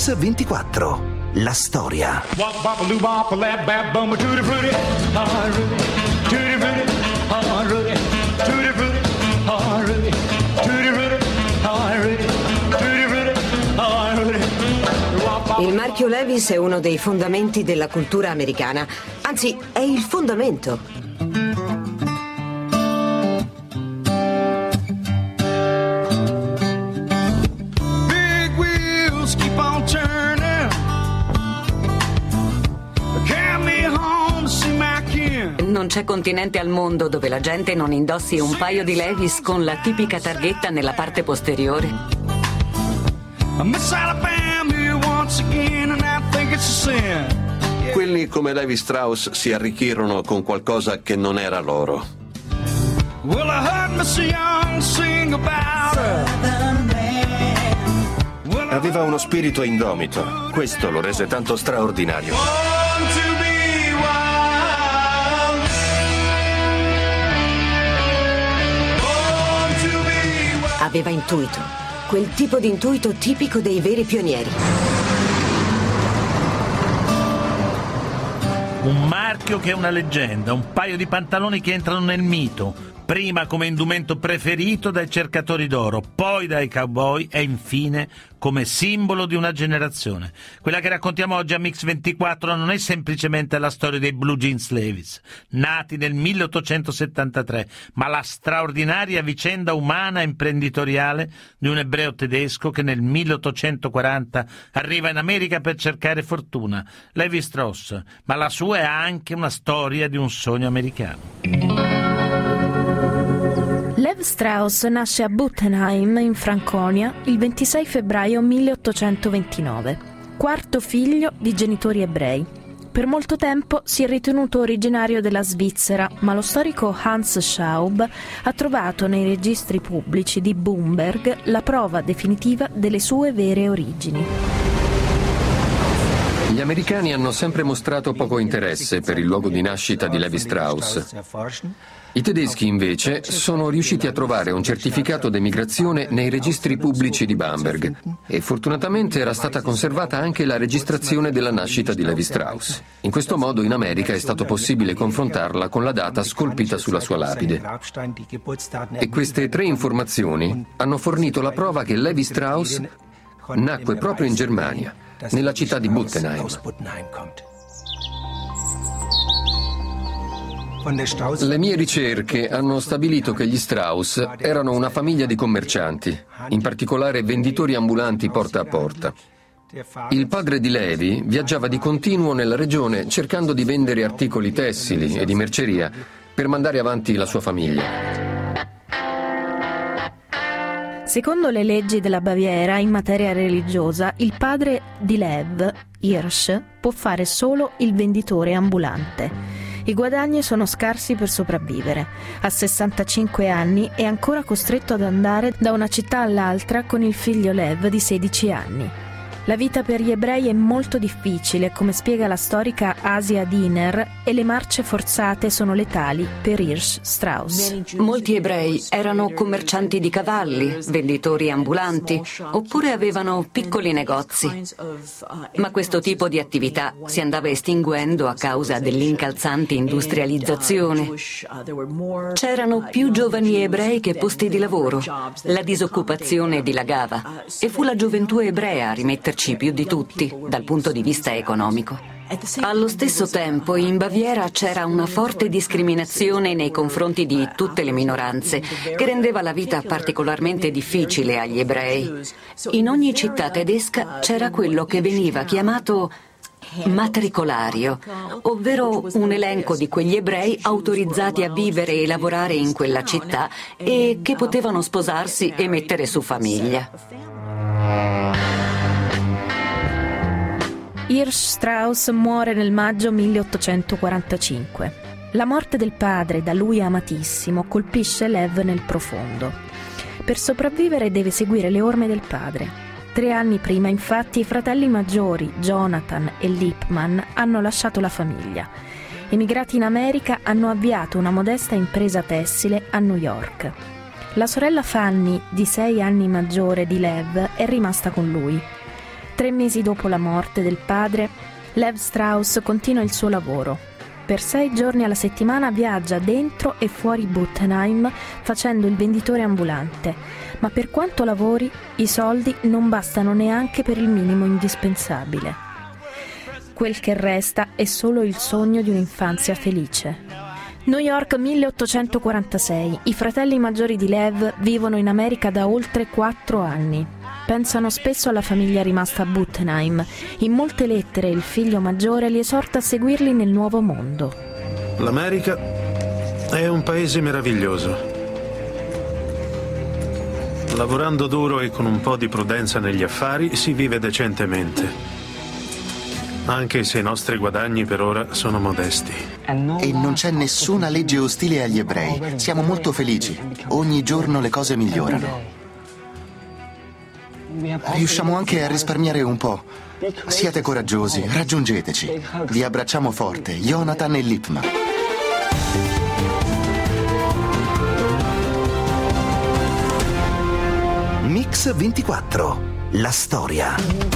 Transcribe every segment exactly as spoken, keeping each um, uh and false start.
Mix ventiquattro. La storia. Il marchio Levi's è uno dei fondamenti della cultura americana, anzi è il fondamento. Non c'è continente al mondo dove la gente non indossi un paio di Levi's con la tipica targhetta nella parte posteriore. Quelli come Levi Strauss si arricchirono con qualcosa che non era loro. Aveva uno spirito indomito. Questo lo rese tanto straordinario. Aveva intuito, quel tipo di intuito tipico dei veri pionieri. Un marchio che è una leggenda, un paio di pantaloni che entrano nel mito, prima come indumento preferito dai cercatori d'oro, poi dai cowboy e infine come simbolo di una generazione. Quella che raccontiamo oggi a Mix ventiquattro non è semplicemente la storia dei Blue Jeans Levi's, nati nel milleottocentosettantatré, ma la straordinaria vicenda umana e imprenditoriale di un ebreo tedesco che nel milleottocentoquaranta arriva in America per cercare fortuna, Levi Strauss, ma la sua è anche una storia di un sogno americano. Lev Strauss nasce a Buttenheim, in Franconia, il ventisei febbraio milleottocentoventinove, quarto figlio di genitori ebrei. Per molto tempo si è ritenuto originario della Svizzera, ma lo storico Hans Schaub ha trovato nei registri pubblici di Bamberg la prova definitiva delle sue vere origini. Gli americani hanno sempre mostrato poco interesse per il luogo di nascita di Levi Strauss. I tedeschi, invece, sono riusciti a trovare un certificato d'emigrazione nei registri pubblici di Bamberg e fortunatamente era stata conservata anche la registrazione della nascita di Levi Strauss. In questo modo in America è stato possibile confrontarla con la data scolpita sulla sua lapide. E queste tre informazioni hanno fornito la prova che Levi Strauss nacque proprio in Germania, nella città di Buttenheim. Le mie ricerche hanno stabilito che gli Strauss erano una famiglia di commercianti, in particolare venditori ambulanti porta a porta. Il padre di Levi viaggiava di continuo nella regione cercando di vendere articoli tessili e di merceria per mandare avanti la sua famiglia. Secondo le leggi della Baviera in materia religiosa, il padre di Lev, Hirsch, può fare solo il venditore ambulante. I guadagni sono scarsi per sopravvivere. A sessantacinque anni è ancora costretto ad andare da una città all'altra con il figlio Lev di sedici anni. La vita per gli ebrei è molto difficile, come spiega la storica Asia Diner, e le marce forzate sono letali per Hirsch Strauss. Molti ebrei erano commercianti di cavalli, venditori ambulanti, oppure avevano piccoli negozi. Ma questo tipo di attività si andava estinguendo a causa dell'incalzante industrializzazione. C'erano più giovani ebrei che posti di lavoro. La disoccupazione dilagava e fu la gioventù ebrea a rimetterci più di tutti dal punto di vista economico. Allo stesso tempo in Baviera c'era una forte discriminazione nei confronti di tutte le minoranze che rendeva la vita particolarmente difficile agli ebrei. In ogni città tedesca c'era quello che veniva chiamato matricolario, ovvero un elenco di quegli ebrei autorizzati a vivere e lavorare in quella città e che potevano sposarsi e mettere su famiglia. Hirsch Strauss muore nel maggio milleottocentoquarantacinque. La morte del padre, da lui amatissimo, colpisce Lev nel profondo. Per sopravvivere deve seguire le orme del padre. Tre anni prima, infatti, i fratelli maggiori, Jonathan e Lippmann, hanno lasciato la famiglia. Emigrati in America, hanno avviato una modesta impresa tessile a New York. La sorella Fanny, di sei anni maggiore di Lev, è rimasta con lui. Tre mesi dopo la morte del padre, Lev Strauss continua il suo lavoro. Per sei giorni alla settimana viaggia dentro e fuori Buttenheim facendo il venditore ambulante, ma per quanto lavori i soldi non bastano neanche per il minimo indispensabile. Quel che resta è solo il sogno di un'infanzia felice. New York milleottocentoquarantasei. I fratelli maggiori di Lev vivono in America da oltre quattro anni. Pensano spesso alla famiglia rimasta a Buttenheim. In molte lettere il figlio maggiore li esorta a seguirli nel nuovo mondo. L'America è un paese meraviglioso. Lavorando duro e con un po' di prudenza negli affari si vive decentemente, anche se i nostri guadagni per ora sono modesti. E non c'è nessuna legge ostile agli ebrei. Siamo molto felici. Ogni giorno le cose migliorano. Riusciamo anche a risparmiare un po'. Siate coraggiosi, raggiungeteci. Vi abbracciamo forte, Jonathan e Lippmann. Mix ventiquattro, la storia.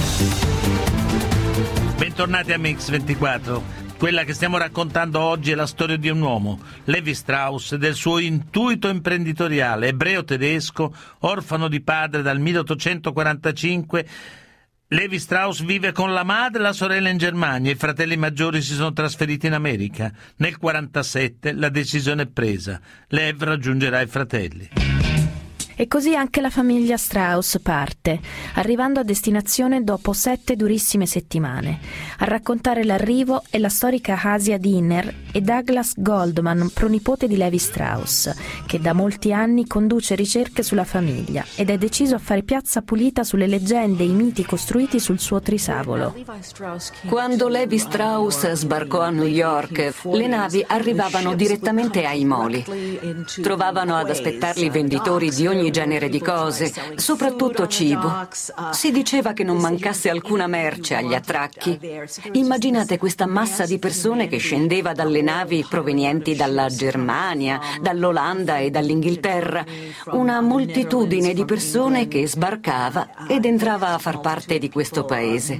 Bentornati a Mix ventiquattro. Quella che stiamo raccontando oggi è la storia di un uomo, Levi Strauss, del suo intuito imprenditoriale, ebreo tedesco, orfano di padre dal milleottocentoquarantacinque. Levi Strauss vive con la madre e la sorella in Germania, i fratelli maggiori si sono trasferiti in America. Nel quarantasette la decisione è presa, Lev raggiungerà i fratelli. E così anche la famiglia Strauss parte, arrivando a destinazione dopo sette durissime settimane. A raccontare l'arrivo è la storica Asia Dinner e Douglas Goldman, pronipote di Levi Strauss, che da molti anni conduce ricerche sulla famiglia ed è deciso a fare piazza pulita sulle leggende e i miti costruiti sul suo trisavolo. Quando Levi Strauss sbarcò a New York, le navi arrivavano direttamente ai moli. Trovavano ad aspettarli venditori di ogni genere di cose, soprattutto cibo. Si diceva che non mancasse alcuna merce agli attracchi. Immaginate questa massa di persone che scendeva dalle navi provenienti dalla Germania, dall'Olanda e dall'Inghilterra. Una moltitudine di persone che sbarcava ed entrava a far parte di questo paese.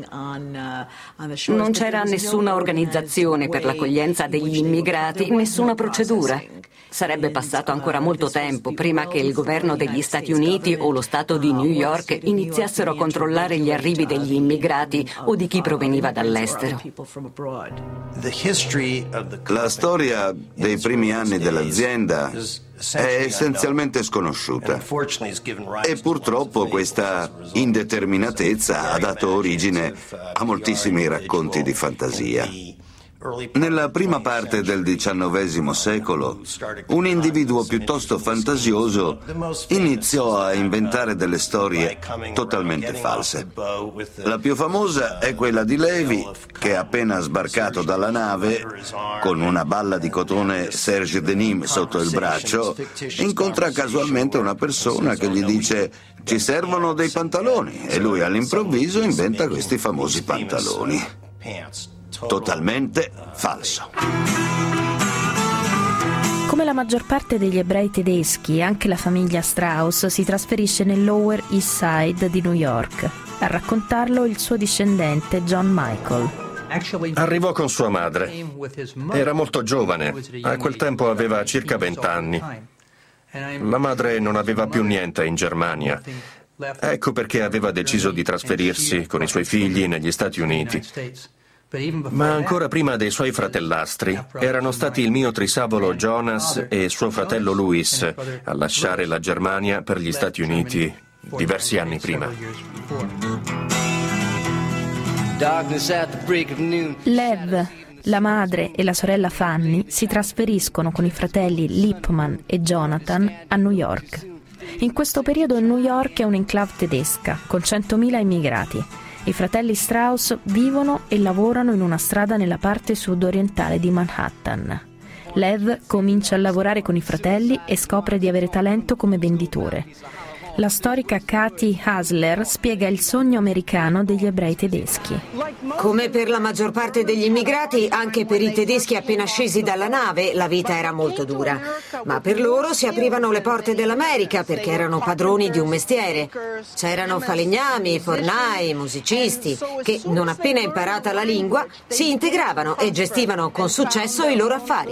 Non c'era nessuna organizzazione per l'accoglienza degli immigrati, nessuna procedura. Sarebbe passato ancora molto tempo prima che il governo degli Stati Uniti o lo Stato di New York iniziassero a controllare gli arrivi degli immigrati o di chi proveniva dall'estero. La storia dei primi anni dell'azienda è essenzialmente sconosciuta e purtroppo questa indeterminatezza ha dato origine a moltissimi racconti di fantasia. Nella prima parte del diciannovesimo secolo, un individuo piuttosto fantasioso iniziò a inventare delle storie totalmente false. La più famosa è quella di Levi, che appena sbarcato dalla nave, con una balla di cotone Serge Denim sotto il braccio, incontra casualmente una persona che gli dice «Ci servono dei pantaloni» e lui all'improvviso inventa questi famosi pantaloni. Totalmente falso. Come la maggior parte degli ebrei tedeschi, anche la famiglia Strauss si trasferisce nel Lower East Side di New York. A raccontarlo il suo discendente John Michael. Arrivò con sua madre. Era molto giovane, a quel tempo aveva circa vent'anni. La madre non aveva più niente in Germania. Ecco perché aveva deciso di trasferirsi con i suoi figli negli Stati Uniti. Ma ancora prima dei suoi fratellastri erano stati il mio trisavolo Jonas e suo fratello Louis a lasciare la Germania per gli Stati Uniti diversi anni prima. Lev, la madre e la sorella Fanny si trasferiscono con i fratelli Lippmann e Jonathan a New York. In questo periodo New York è un'enclave tedesca con centomila immigrati. I fratelli Strauss vivono e lavorano in una strada nella parte sud-orientale di Manhattan. Lev comincia a lavorare con i fratelli e scopre di avere talento come venditore. La storica Katie Hasler spiega il sogno americano degli ebrei tedeschi. Come per la maggior parte degli immigrati, anche per i tedeschi appena scesi dalla nave la vita era molto dura. Ma per loro si aprivano le porte dell'America perché erano padroni di un mestiere. C'erano falegnami, fornai, musicisti che, non appena imparata la lingua, si integravano e gestivano con successo i loro affari.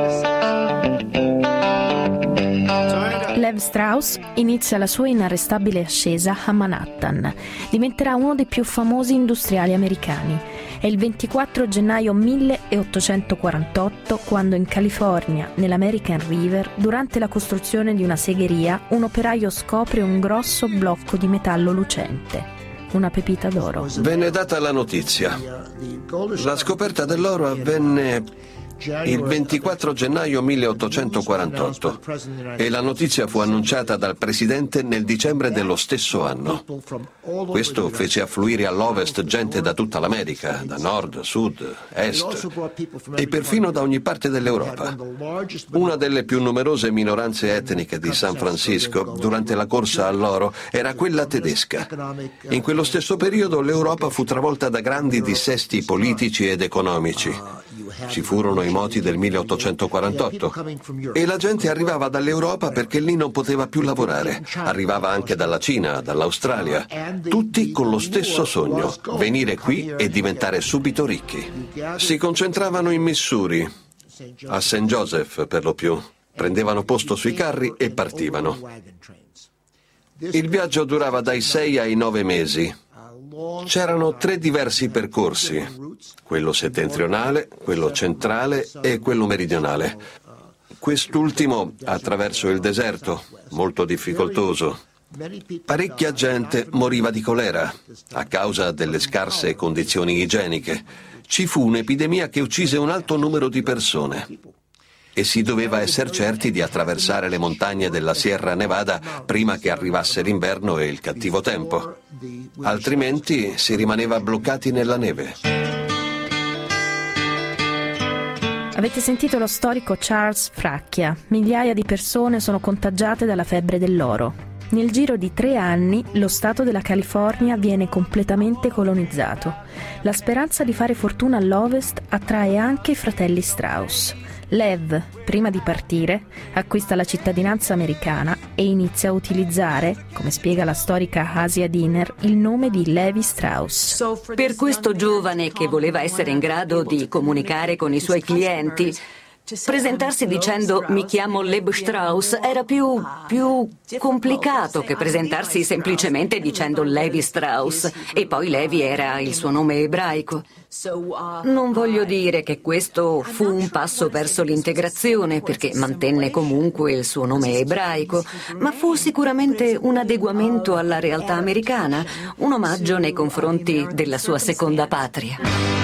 Lev Strauss inizia la sua inarrestabile ascesa a Manhattan. Diventerà uno dei più famosi industriali americani. È il ventiquattro gennaio milleottocentoquarantotto quando in California, nell'American River, durante la costruzione di una segheria, un operaio scopre un grosso blocco di metallo lucente. Una pepita d'oro. Venne data la notizia. La scoperta dell'oro avvenne il ventiquattro gennaio milleottocentoquarantotto e la notizia fu annunciata dal presidente nel dicembre dello stesso anno. Questo fece affluire all'Ovest gente da tutta l'America, da nord, sud, est e perfino da ogni parte dell'Europa. Una delle più numerose minoranze etniche di San Francisco durante la corsa all'oro era quella tedesca. In quello stesso periodo l'Europa fu travolta da grandi dissesti politici ed economici. Ci furono i moti del milleottocentoquarantotto e la gente arrivava dall'Europa perché lì non poteva più lavorare. Arrivava anche dalla Cina, dall'Australia, tutti con lo stesso sogno, venire qui e diventare subito ricchi. Si concentravano in Missouri, a Saint Joseph per lo più, prendevano posto sui carri e partivano. Il viaggio durava dai sei ai nove mesi. C'erano tre diversi percorsi, quello settentrionale, quello centrale e quello meridionale. Quest'ultimo attraverso il deserto, molto difficoltoso. Parecchia gente moriva di colera a causa delle scarse condizioni igieniche. Ci fu un'epidemia che uccise un alto numero di persone. E si doveva essere certi di attraversare le montagne della Sierra Nevada prima che arrivasse l'inverno e il cattivo tempo. Altrimenti si rimaneva bloccati nella neve. Avete sentito lo storico Charles Fracchia. Migliaia di persone sono contagiate dalla febbre dell'oro. Nel giro di tre anni lo stato della California viene completamente colonizzato. La speranza di fare fortuna all'Ovest attrae anche i fratelli Strauss. Lev, prima di partire, acquista la cittadinanza americana e inizia a utilizzare, come spiega la storica Asia Diner, il nome di Levi Strauss. Per questo giovane che voleva essere in grado di comunicare con i suoi clienti, presentarsi dicendo mi chiamo Lev Strauss era più, più complicato che presentarsi semplicemente dicendo Levi Strauss, e poi Levi era il suo nome ebraico. Non voglio dire che questo fu un passo verso l'integrazione, perché mantenne comunque il suo nome ebraico, ma fu sicuramente un adeguamento alla realtà americana, un omaggio nei confronti della sua seconda patria.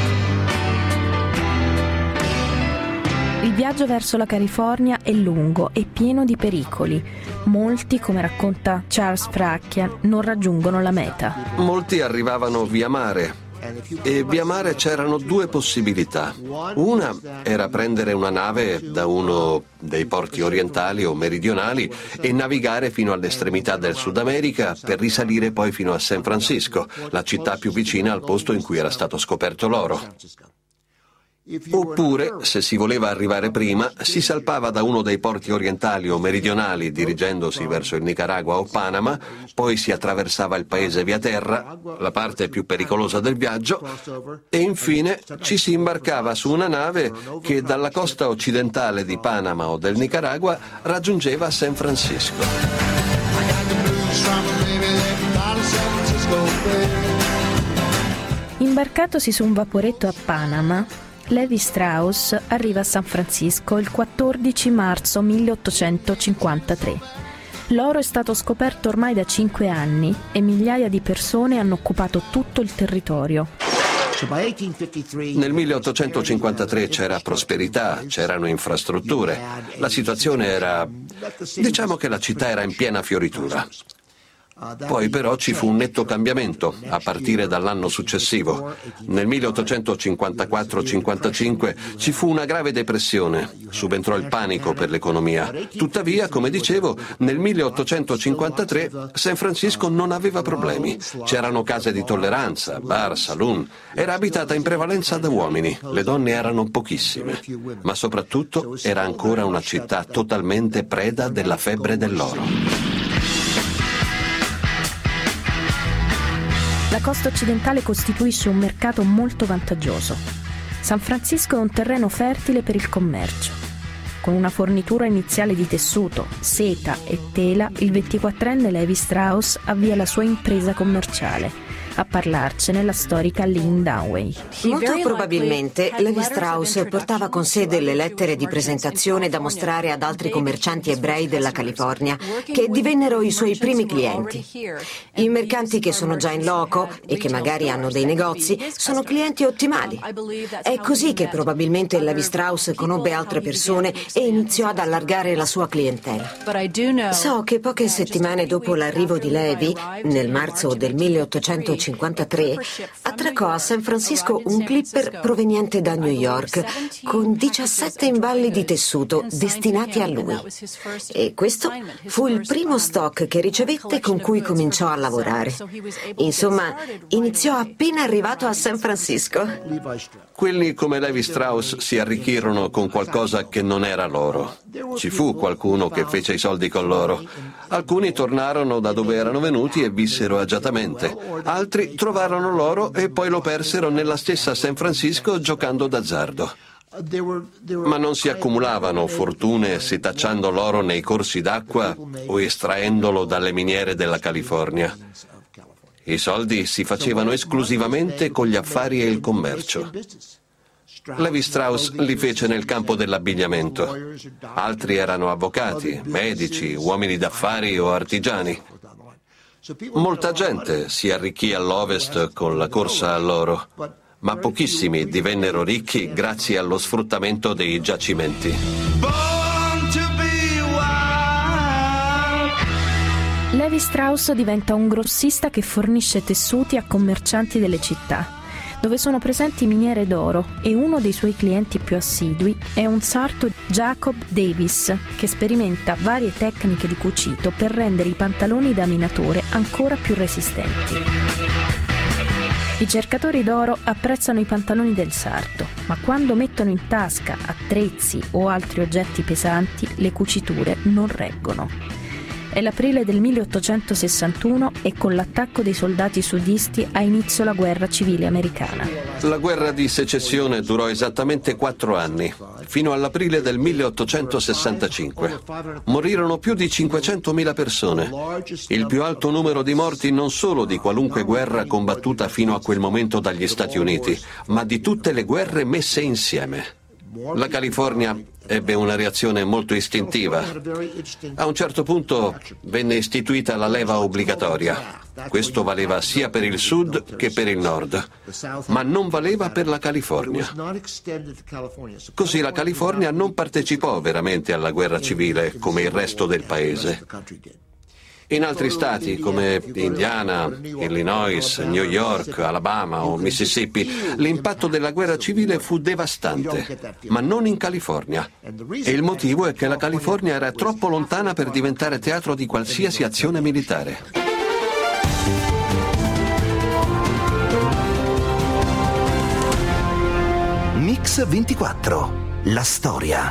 Il viaggio verso la California è lungo e pieno di pericoli. Molti, come racconta Charles Fracchia, non raggiungono la meta. Molti arrivavano via mare. E via mare c'erano due possibilità. Una era prendere una nave da uno dei porti orientali o meridionali e navigare fino all'estremità del Sud America per risalire poi fino a San Francisco, la città più vicina al posto in cui era stato scoperto l'oro. Oppure, se si voleva arrivare prima, si salpava da uno dei porti orientali o meridionali dirigendosi verso il Nicaragua o Panama, poi si attraversava il paese via terra, la parte più pericolosa del viaggio, e infine ci si imbarcava su una nave che dalla costa occidentale di Panama o del Nicaragua raggiungeva San Francisco. Imbarcatosi su un vaporetto a Panama, Levi Strauss arriva a San Francisco il quattordici marzo milleottocentocinquantatré. L'oro è stato scoperto ormai da cinque anni e migliaia di persone hanno occupato tutto il territorio. Nel milleottocentocinquantatré c'era prosperità, c'erano infrastrutture. La situazione era... diciamo che la città era in piena fioritura. Poi però ci fu un netto cambiamento a partire dall'anno successivo. Nel milleottocentocinquantaquattro cinquantacinque ci fu una grave depressione, subentrò il panico per l'economia. Tuttavia, come dicevo, nel milleottocentocinquantatré San Francisco non aveva problemi. C'erano case di tolleranza, bar, saloon. Era abitata in prevalenza da uomini, le donne erano pochissime, ma soprattutto era ancora una città totalmente preda della febbre dell'oro. La costa occidentale costituisce un mercato molto vantaggioso. San Francisco è un terreno fertile per il commercio. Con una fornitura iniziale di tessuto, seta e tela, il ventiquattrenne Levi Strauss avvia la sua impresa commerciale. A parlarcene la storica Lynn Downey. Molto probabilmente Levi Strauss portava con sé delle lettere di presentazione da mostrare ad altri commercianti ebrei della California, che divennero i suoi primi clienti. I mercanti che sono già in loco e che magari hanno dei negozi sono clienti ottimali. È così che probabilmente Levi Strauss conobbe altre persone e iniziò ad allargare la sua clientela. So che poche settimane dopo l'arrivo di Levi, nel marzo del milleottocentocinquantatré, attraccò a San Francisco un clipper proveniente da New York con diciassette imballi di tessuto destinati a lui. E questo fu il primo stock che ricevette con cui cominciò a lavorare. Insomma, iniziò appena arrivato a San Francisco. Quelli come Levi Strauss si arricchirono con qualcosa che non era loro. Ci fu qualcuno che fece i soldi con loro. Alcuni tornarono da dove erano venuti e vissero agiatamente. Altri trovarono l'oro e poi lo persero nella stessa San Francisco giocando d'azzardo. Ma non si accumulavano fortune setacciando l'oro nei corsi d'acqua o estraendolo dalle miniere della California. I soldi si facevano esclusivamente con gli affari e il commercio. Levi Strauss li fece nel campo dell'abbigliamento. Altri erano avvocati, medici, uomini d'affari o artigiani. Molta gente si arricchì all'Ovest con la corsa all'oro, ma pochissimi divennero ricchi grazie allo sfruttamento dei giacimenti. Levi Strauss diventa un grossista che fornisce tessuti a commercianti delle città, dove sono presenti miniere d'oro, e uno dei suoi clienti più assidui è un sarto Jacob Davis, che sperimenta varie tecniche di cucito per rendere i pantaloni da minatore ancora più resistenti. I cercatori d'oro apprezzano i pantaloni del sarto, ma quando mettono in tasca attrezzi o altri oggetti pesanti, le cuciture non reggono. È l'aprile del milleottocentosessantuno e con l'attacco dei soldati sudisti ha inizio la guerra civile americana. La guerra di secessione durò esattamente quattro anni, fino all'aprile del milleottocentosessantacinque. Morirono più di cinquecentomila persone, il più alto numero di morti non solo di qualunque guerra combattuta fino a quel momento dagli Stati Uniti, ma di tutte le guerre messe insieme. La California ebbe una reazione molto istintiva. A un certo punto venne istituita la leva obbligatoria. Questo valeva sia per il sud che per il nord, ma non valeva per la California. Così la California non partecipò veramente alla guerra civile come il resto del paese. In altri stati come Indiana, Illinois, New York, Alabama o Mississippi, l'impatto della guerra civile fu devastante, ma non in California. E il motivo è che la California era troppo lontana per diventare teatro di qualsiasi azione militare. Mix ventiquattro, la storia.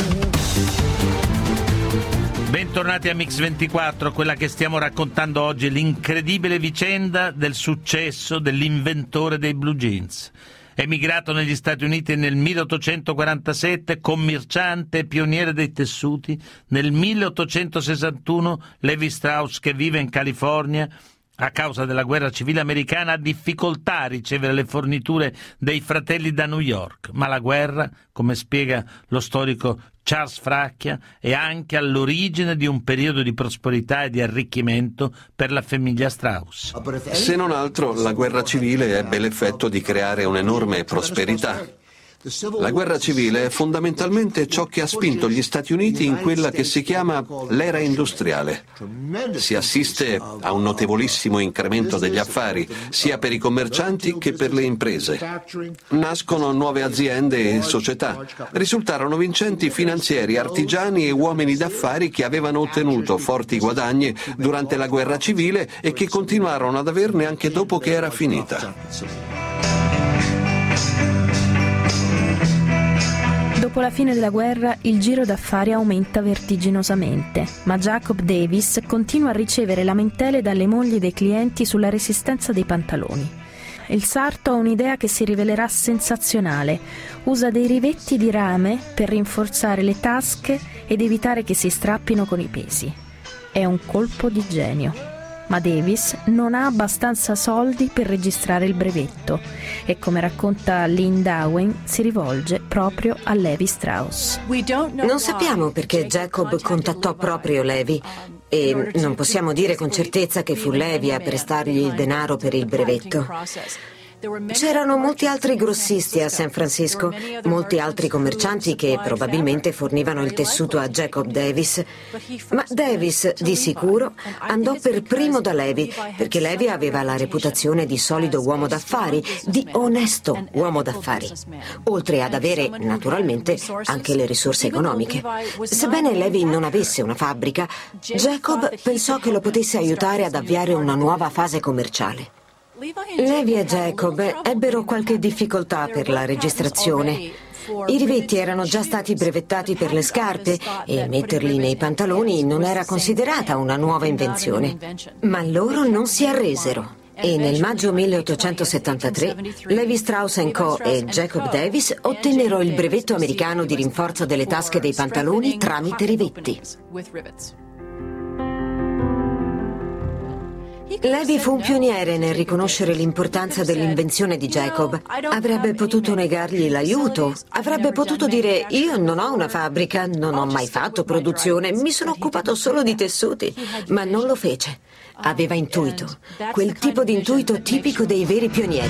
Bentornati a Mix ventiquattro, quella che stiamo raccontando oggi è l'incredibile vicenda del successo dell'inventore dei blue jeans. Emigrato negli Stati Uniti nel milleottocentoquarantasette, commerciante e pioniere dei tessuti, nel milleottocentosessantuno Levi Strauss, che vive in California, a causa della guerra civile americana ha difficoltà a ricevere le forniture dei fratelli da New York, ma la guerra, come spiega lo storico Charles Fracchia, è anche all'origine di un periodo di prosperità e di arricchimento per la famiglia Strauss. Se non altro, la guerra civile ebbe l'effetto di creare un'enorme prosperità. La guerra civile è fondamentalmente ciò che ha spinto gli Stati Uniti in quella che si chiama l'era industriale. Si assiste a un notevolissimo incremento degli affari, sia per i commercianti che per le imprese. Nascono nuove aziende e società. Risultarono vincenti finanzieri, artigiani e uomini d'affari che avevano ottenuto forti guadagni durante la guerra civile e che continuarono ad averne anche dopo che era finita. Dopo la fine della guerra il giro d'affari aumenta vertiginosamente, ma Jacob Davis continua a ricevere lamentele dalle mogli dei clienti sulla resistenza dei pantaloni. Il sarto ha un'idea che si rivelerà sensazionale. Usa dei rivetti di rame per rinforzare le tasche ed evitare che si strappino con i pesi. È un colpo di genio. Ma Davis non ha abbastanza soldi per registrare il brevetto e, come racconta Lynn Dowen, si rivolge proprio a Levi Strauss. Non sappiamo perché Jacob contattò proprio Levi e non possiamo dire con certezza che fu Levi a prestargli il denaro per il brevetto. C'erano molti altri grossisti a San Francisco, molti altri commercianti che probabilmente fornivano il tessuto a Jacob Davis, ma Davis di sicuro andò per primo da Levi, perché Levi aveva la reputazione di solido uomo d'affari, di onesto uomo d'affari, oltre ad avere naturalmente anche le risorse economiche. Sebbene Levi non avesse una fabbrica, Jacob pensò che lo potesse aiutare ad avviare una nuova fase commerciale. Levi e Jacob ebbero qualche difficoltà per la registrazione. I rivetti erano già stati brevettati per le scarpe e metterli nei pantaloni non era considerata una nuova invenzione. Ma loro non si arresero. E nel maggio milleottocentosettantatré Levi Strauss and Co. e Jacob Davis ottennero il brevetto americano di rinforzo delle tasche dei pantaloni tramite rivetti. Levi fu un pioniere nel riconoscere l'importanza dell'invenzione di Jacob. Avrebbe potuto negargli l'aiuto, avrebbe potuto dire: io non ho una fabbrica, non ho mai fatto produzione, mi sono occupato solo di tessuti, ma non lo fece. Aveva intuito, quel tipo di intuito tipico dei veri pionieri.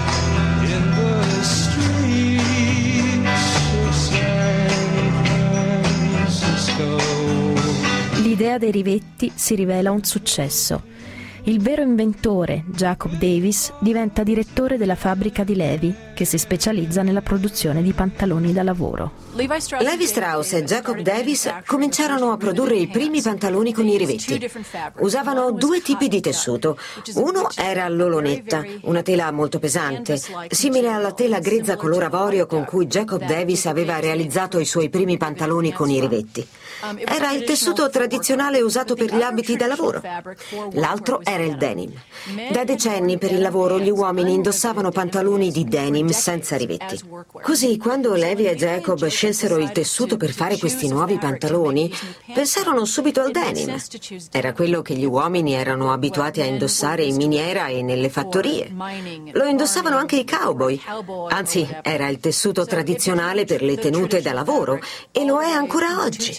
L'idea dei rivetti si rivela un successo. Il vero inventore, Jacob Davis, diventa direttore della fabbrica di Levi, che si specializza nella produzione di pantaloni da lavoro. Levi Strauss e Jacob Davis cominciarono a produrre i primi pantaloni con i rivetti. Usavano due tipi di tessuto. Uno era l'olonetta, una tela molto pesante, simile alla tela grezza color avorio con cui Jacob Davis aveva realizzato i suoi primi pantaloni con i rivetti. Era il tessuto tradizionale usato per gli abiti da lavoro. L'altro era il denim. Da decenni per il lavoro gli uomini indossavano pantaloni di denim senza rivetti. Così, quando Levi e Jacob scelsero il tessuto per fare questi nuovi pantaloni, pensarono subito al denim. Era quello che gli uomini erano abituati a indossare in miniera e nelle fattorie. Lo indossavano anche i cowboy. Anzi, era il tessuto tradizionale per le tenute da lavoro e lo è ancora oggi.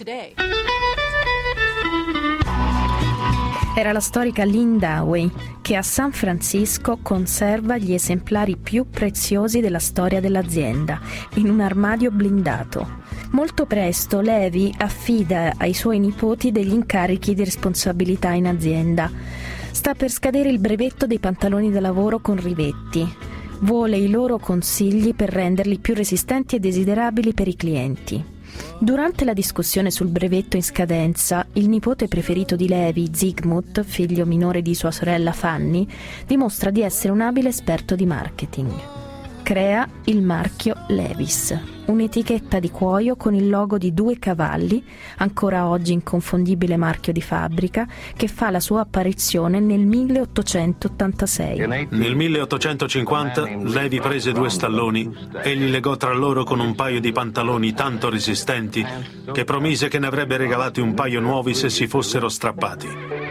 Era la storica Lynn Dowey, che a San Francisco conserva gli esemplari più preziosi della storia dell'azienda, in un armadio blindato. Molto presto Levi affida ai suoi nipoti degli incarichi di responsabilità in azienda. Sta per scadere il brevetto dei pantaloni da lavoro con rivetti. Vuole i loro consigli per renderli più resistenti e desiderabili per i clienti. Durante la discussione sul brevetto in scadenza, il nipote preferito di Levi, Zygmunt, figlio minore di sua sorella Fanny, dimostra di essere un abile esperto di marketing. Crea il marchio Levis, un'etichetta di cuoio con il logo di due cavalli, ancora oggi inconfondibile marchio di fabbrica, che fa la sua apparizione nel milleottocentottantasei. Nel milleottocentocinquanta Levi prese due stalloni e li legò tra loro con un paio di pantaloni tanto resistenti che promise che ne avrebbe regalati un paio nuovi se si fossero strappati.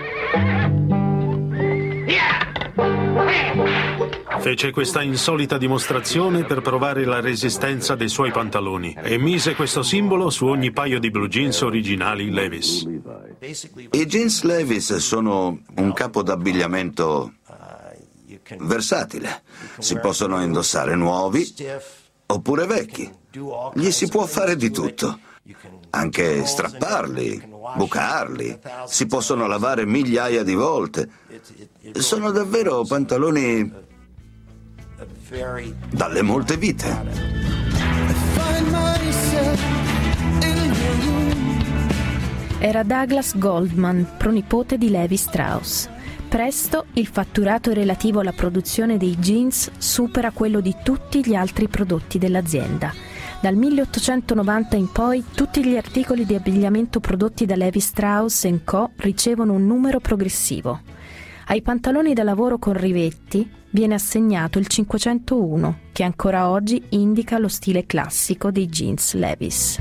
Fece questa insolita dimostrazione per provare la resistenza dei suoi pantaloni e mise questo simbolo su ogni paio di blue jeans originali Levis. I jeans Levis sono un capo d'abbigliamento versatile. Si possono indossare nuovi oppure vecchi. Gli si può fare di tutto, anche strapparli, bucarli, si possono lavare migliaia di volte. Sono davvero pantaloni dalle molte vite. Era Douglas Goldman, pronipote di Levi Strauss. Presto il fatturato relativo alla produzione dei jeans supera quello di tutti gli altri prodotti dell'azienda. Dal milleottocentonovanta in poi tutti gli articoli di abbigliamento prodotti da Levi Strauss and Co. ricevono un numero progressivo. Ai pantaloni da lavoro con rivetti viene assegnato il cinquecentouno, che ancora oggi indica lo stile classico dei jeans Levi's.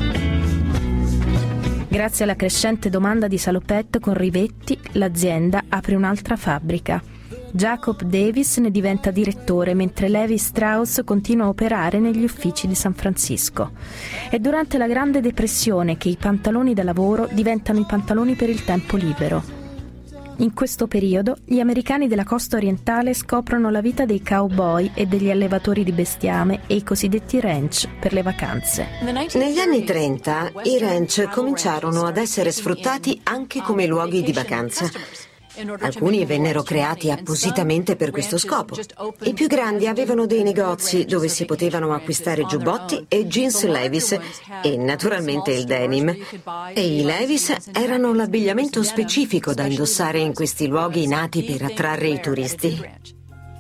Grazie alla crescente domanda di salopette con rivetti, l'azienda apre un'altra fabbrica. Jacob Davis ne diventa direttore, mentre Levi Strauss continua a operare negli uffici di San Francisco. È durante la Grande Depressione che i pantaloni da lavoro diventano i pantaloni per il tempo libero. In questo periodo, gli americani della costa orientale scoprono la vita dei cowboy e degli allevatori di bestiame e i cosiddetti ranch per le vacanze. Negli anni trenta i ranch cominciarono ad essere sfruttati anche come luoghi di vacanza. Alcuni vennero creati appositamente per questo scopo. I più grandi avevano dei negozi dove si potevano acquistare giubbotti e jeans Levi's e naturalmente il denim. E i Levi's erano l'abbigliamento specifico da indossare in questi luoghi nati per attrarre i turisti.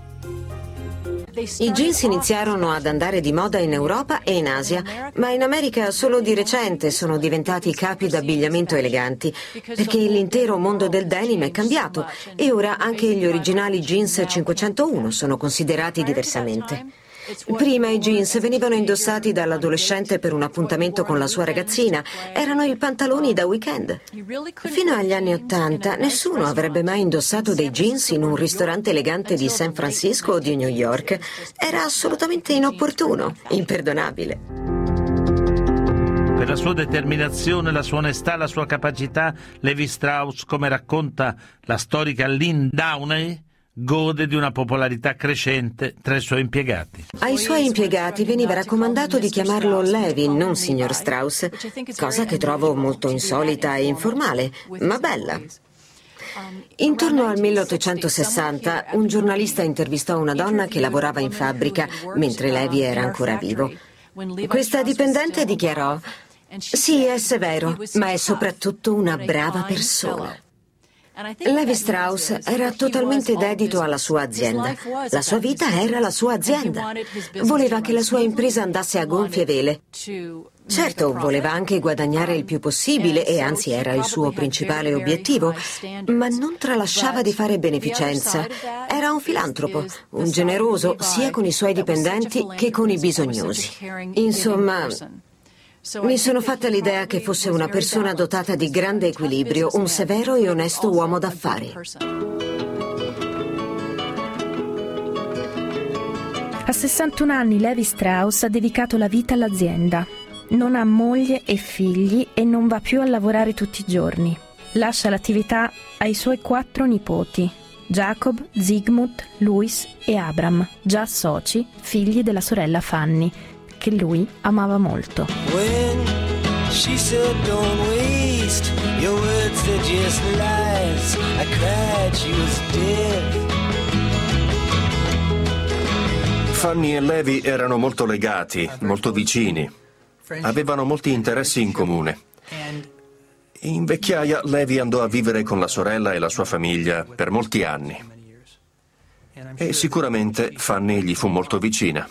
I jeans iniziarono ad andare di moda in Europa e in Asia, ma in America solo di recente sono diventati capi d'abbigliamento eleganti, perché l'intero mondo del denim è cambiato e ora anche gli originali jeans cinquecentouno sono considerati diversamente. Prima i jeans venivano indossati dall'adolescente per un appuntamento con la sua ragazzina, erano i pantaloni da weekend. Fino agli anni Ottanta nessuno avrebbe mai indossato dei jeans in un ristorante elegante di San Francisco o di New York. Era assolutamente inopportuno, imperdonabile. Per la sua determinazione, la sua onestà, la sua capacità, Levi Strauss, come racconta la storica Lynn Downey, gode di una popolarità crescente tra i suoi impiegati. Ai suoi impiegati veniva raccomandato di chiamarlo Levi, non signor Strauss, cosa che trovo molto insolita e informale, ma bella. Intorno al milleottocentosessanta, un giornalista intervistò una donna che lavorava in fabbrica mentre Levi era ancora vivo. Questa dipendente dichiarò: «Sì, è severo, ma è soprattutto una brava persona». Levi Strauss era totalmente dedito alla sua azienda. La sua vita era la sua azienda. Voleva che la sua impresa andasse a gonfie vele. Certo, voleva anche guadagnare il più possibile e anzi era il suo principale obiettivo, ma non tralasciava di fare beneficenza. Era un filantropo, un generoso sia con i suoi dipendenti che con i bisognosi. Insomma, mi sono fatta l'idea che fosse una persona dotata di grande equilibrio, un severo e onesto uomo d'affari. A sessantuno anni Levi Strauss ha dedicato la vita all'azienda. Non ha moglie e figli e non va più a lavorare tutti i giorni. Lascia l'attività ai suoi quattro nipoti, Jacob, Zygmunt, Louis e Abram, già soci, figli della sorella Fanny, che lui amava molto. When she said don't waste your words, they're just lies, I cried she was dead. Fanny e Levi erano molto legati, molto vicini. Avevano molti interessi in comune. In vecchiaia Levi andò a vivere con la sorella e la sua famiglia per molti anni. E sicuramente Fanny gli fu molto vicina.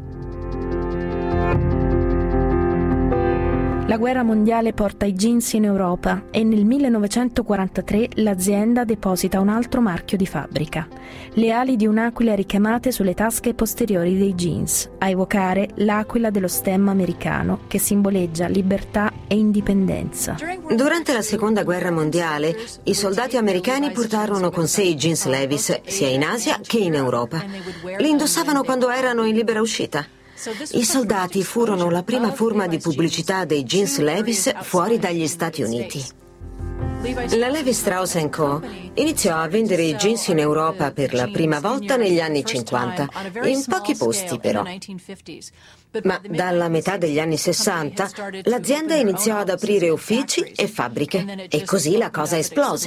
La guerra mondiale porta i jeans in Europa e nel millenovecentoquarantatré l'azienda deposita un altro marchio di fabbrica. Le ali di un'aquila richiamate sulle tasche posteriori dei jeans, a evocare l'aquila dello stemma americano che simboleggia libertà e indipendenza. Durante la seconda guerra mondiale, i soldati americani portarono con sé i jeans Levi's sia in Asia che in Europa. Li indossavano quando erano in libera uscita. I soldati furono la prima forma di pubblicità dei jeans Levi's fuori dagli Stati Uniti. La Levi Strauss and Co. iniziò a vendere i jeans in Europa per la prima volta negli anni cinquanta, in pochi posti però. Ma dalla metà degli anni sessanta l'azienda iniziò ad aprire uffici e fabbriche e così la cosa esplose.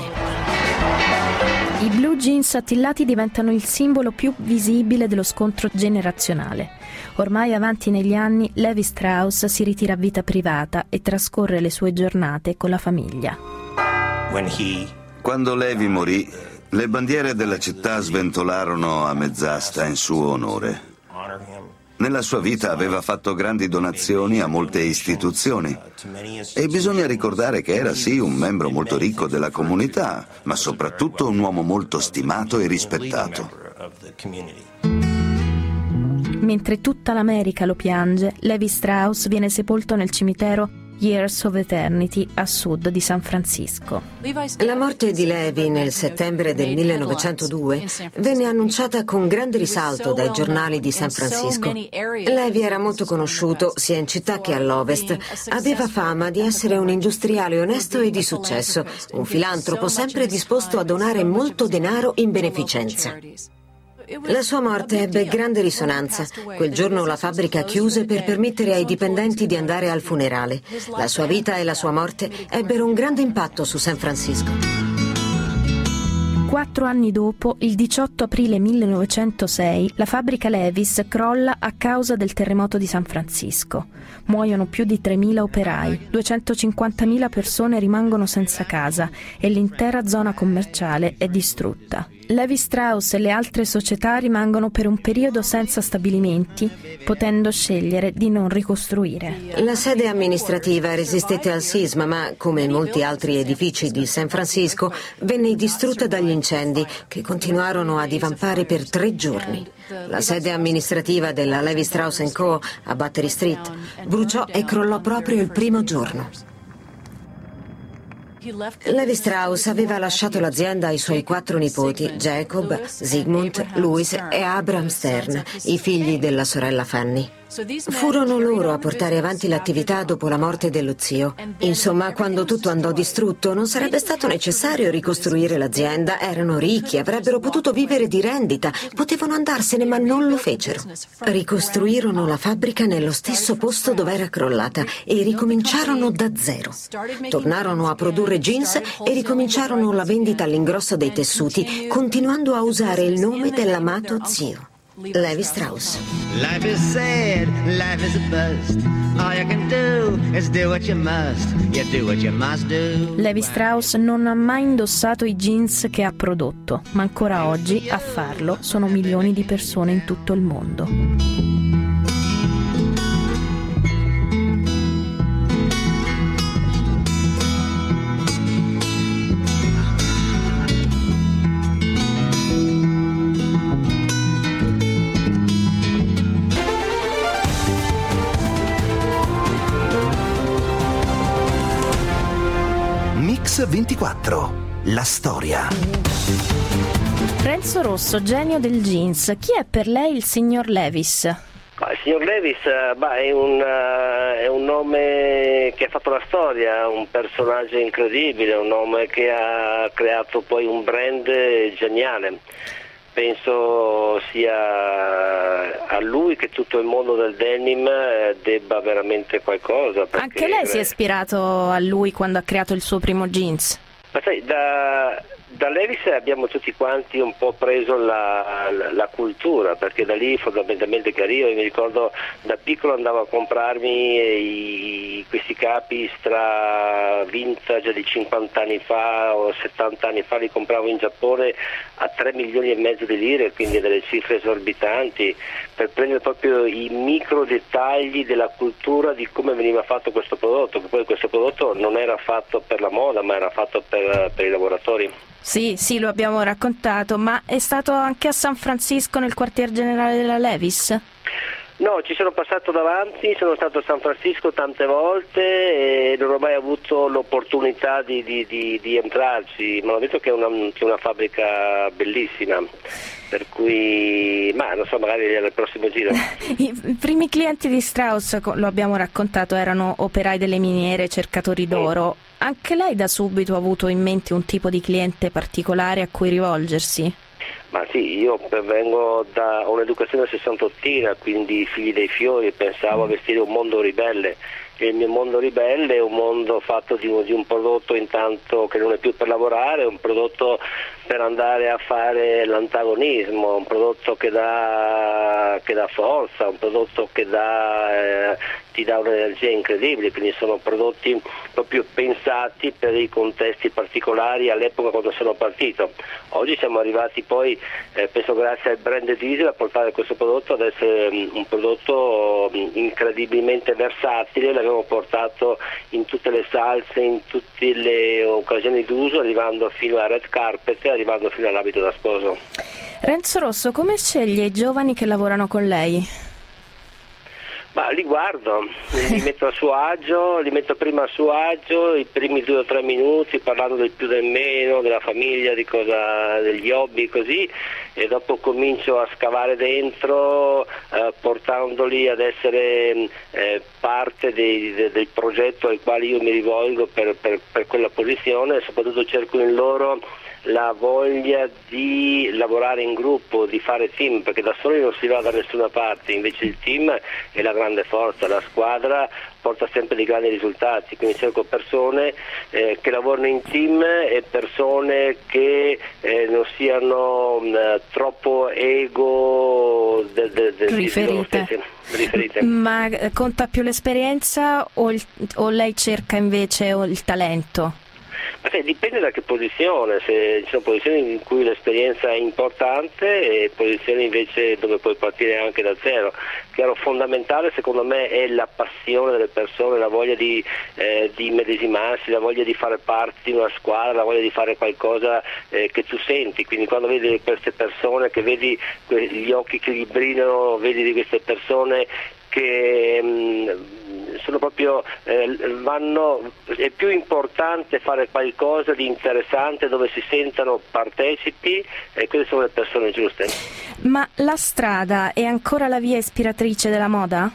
I blue jeans attillati diventano il simbolo più visibile dello scontro generazionale. Ormai avanti negli anni, Levi Strauss si ritira a vita privata e trascorre le sue giornate con la famiglia. Quando Levi morì, le bandiere della città sventolarono a mezz'asta in suo onore. Nella sua vita aveva fatto grandi donazioni a molte istituzioni e bisogna ricordare che era sì un membro molto ricco della comunità, ma soprattutto un uomo molto stimato e rispettato. Mentre tutta l'America lo piange, Levi Strauss viene sepolto nel cimitero Years of Eternity a sud di San Francisco. La morte di Levi nel settembre del millenovecentodue venne annunciata con grande risalto dai giornali di San Francisco. Levi era molto conosciuto sia in città che all'ovest. Aveva fama di essere un industriale onesto e di successo, un filantropo sempre disposto a donare molto denaro in beneficenza. La sua morte ebbe grande risonanza. Quel giorno la fabbrica chiuse per permettere ai dipendenti di andare al funerale. La sua vita e la sua morte ebbero un grande impatto su San Francisco. Quattro anni dopo, il diciotto aprile millenovecentosei, la fabbrica Levi's crolla a causa del terremoto di San Francisco. Muoiono più di tremila operai, duecentocinquantamila persone rimangono senza casa e l'intera zona commerciale è distrutta. Levi Strauss e le altre società rimangono per un periodo senza stabilimenti, potendo scegliere di non ricostruire. La sede amministrativa resistette al sisma, ma, come molti altri edifici di San Francisco, venne distrutta dagli incendi, che continuarono a divampare per tre giorni. La sede amministrativa della Levi Strauss and Co. a Battery Street bruciò e crollò proprio il primo giorno. Levi Strauss aveva lasciato l'azienda ai suoi quattro nipoti, Jacob, Zygmunt, Louis e Abraham Stern, i figli della sorella Fanny. Furono loro a portare avanti l'attività dopo la morte dello zio. Insomma, quando tutto andò distrutto, non sarebbe stato necessario ricostruire l'azienda. Erano ricchi, avrebbero potuto vivere di rendita, potevano andarsene, ma non lo fecero. Ricostruirono la fabbrica nello stesso posto dove era crollata e ricominciarono da zero. Tornarono a produrre jeans e ricominciarono la vendita all'ingrosso dei tessuti, continuando a usare il nome dell'amato zio. Levi Strauss. Life is sad, life is a bust. All you can do is do what you must. You do what you must do. Levi Strauss non ha mai indossato i jeans che ha prodotto, ma ancora oggi a farlo sono milioni di persone in tutto il mondo. ventiquattro. La storia. Renzo Rosso, genio del jeans. Chi è per lei il signor Levis? Ma il signor Levis bah, è, un, uh, è un nome che ha fatto la storia, un personaggio incredibile, un nome che ha creato poi un brand geniale. Penso sia a lui che tutto il mondo del denim debba veramente qualcosa. Anche lei si è ispirato a lui quando ha creato il suo primo jeans? Ma sai, da, da Levis abbiamo tutti quanti un po' preso la, la, la cultura, perché da lì fondamentalmente che io mi ricordo da piccolo andavo a comprarmi i, questi capi stra vintage di cinquanta anni fa o settanta anni fa, li compravo in Giappone a tre milioni e mezzo di lire, quindi delle cifre esorbitanti, per prendere proprio i micro dettagli della cultura di come veniva fatto questo prodotto, che poi questo prodotto non era fatto per la moda ma era fatto per, per i lavoratori. Sì, sì, lo abbiamo raccontato, ma è stato anche a San Francisco nel quartier generale della Levis? No, ci sono passato davanti, sono stato a San Francisco tante volte e non ho mai avuto l'opportunità di, di, di, di entrarci, ma ho detto che è una, che è una fabbrica bellissima, per cui, ma non so, magari al prossimo giro. I, I primi clienti di Strauss, lo abbiamo raccontato, erano operai delle miniere, cercatori d'oro. Anche lei da subito ha avuto in mente un tipo di cliente particolare a cui rivolgersi? Ma sì, io vengo da un'educazione sessantottina, quindi figli dei fiori, pensavo a vestire un mondo ribelle. E il mio mondo ribelle è un mondo fatto di un, di un prodotto intanto che non è più per lavorare, un prodotto per andare a fare l'antagonismo, un prodotto che dà, che dà forza, un prodotto che dà, eh, ti dà un'energia incredibile, quindi sono prodotti proprio pensati per i contesti particolari all'epoca quando sono partito. Oggi siamo arrivati poi, eh, penso grazie al brand diesel, a portare questo prodotto ad essere um, un prodotto um, incredibilmente versatile. L'abbiamo portato in tutte le salse, in tutte le occasioni d'uso, arrivando fino a red carpet, arrivando fino all'abito da sposo. Renzo Rosso, come sceglie i giovani che lavorano con lei? Ma li guardo, li metto a suo agio, li metto prima a suo agio, i primi due o tre minuti parlando del più del meno, della famiglia, di cosa, degli hobby, così, e dopo comincio a scavare dentro, eh, portandoli ad essere eh, parte dei, de, del progetto al quale io mi rivolgo per, per, per quella posizione, e soprattutto cerco in loro la voglia di lavorare in gruppo, di fare team, perché da soli non si va da nessuna parte, invece il team è la grande forza, la squadra porta sempre dei grandi risultati, quindi cerco persone eh, che lavorano in team e persone che eh, non siano mh, troppo ego de, de, de, riferite. Di riferite. Ma conta più l'esperienza o, il, o lei cerca invece il talento? Eh, dipende da che posizione, se ci sono posizioni in cui l'esperienza è importante e posizioni invece dove puoi partire anche da zero. Chiaro, fondamentale secondo me è la passione delle persone, la voglia di, eh, di medesimarsi, la voglia di fare parte di una squadra, la voglia di fare qualcosa eh, che tu senti, quindi quando vedi queste persone, che vedi gli occhi che gli brillano, vedi di queste persone che mh, sono proprio eh, vanno, è più importante fare qualcosa di interessante dove si sentano partecipi, e queste sono le persone giuste. Ma la strada è ancora la via ispiratrice della moda?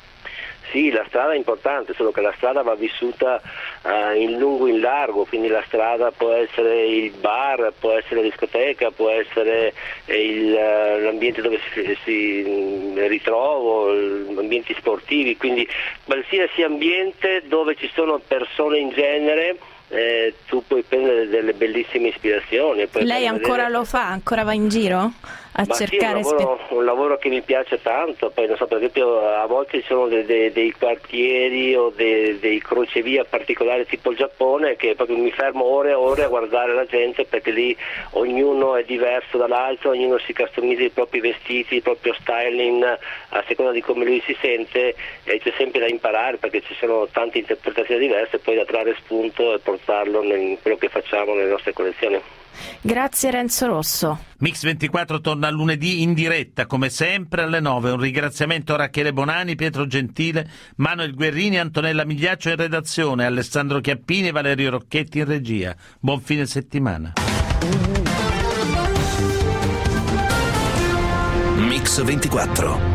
Sì, la strada è importante, solo che la strada va vissuta uh, in lungo e in largo, quindi la strada può essere il bar, può essere la discoteca, può essere il, uh, l'ambiente dove si, si ritrovo, ambienti sportivi, quindi qualsiasi ambiente dove ci sono persone in genere. Eh, tu puoi prendere delle bellissime ispirazioni. Puoi Lei ancora delle... lo fa? Ancora va in giro a Ma cercare? Sì, è un lavoro, un lavoro che mi piace tanto. Poi non so, per esempio a volte ci sono dei, dei, dei quartieri o dei, dei crocevia particolari tipo il Giappone, che proprio mi fermo ore e ore a guardare la gente, perché lì ognuno è diverso dall'altro, ognuno si customizza i propri vestiti, il proprio styling a seconda di come lui si sente, e c'è sempre da imparare perché ci sono tante interpretazioni diverse, poi da trarre spunto e portarlo in quello che facciamo nelle nostre collezioni. Grazie Renzo Rosso. Mix ventiquattro torna lunedì in diretta come sempre alle nove. Un ringraziamento a Rachele Bonani, Pietro Gentile, Manuel Guerrini, Antonella Migliaccio in redazione, Alessandro Chiappini e Valerio Rocchetti in regia. Buon fine settimana. Mix ventiquattro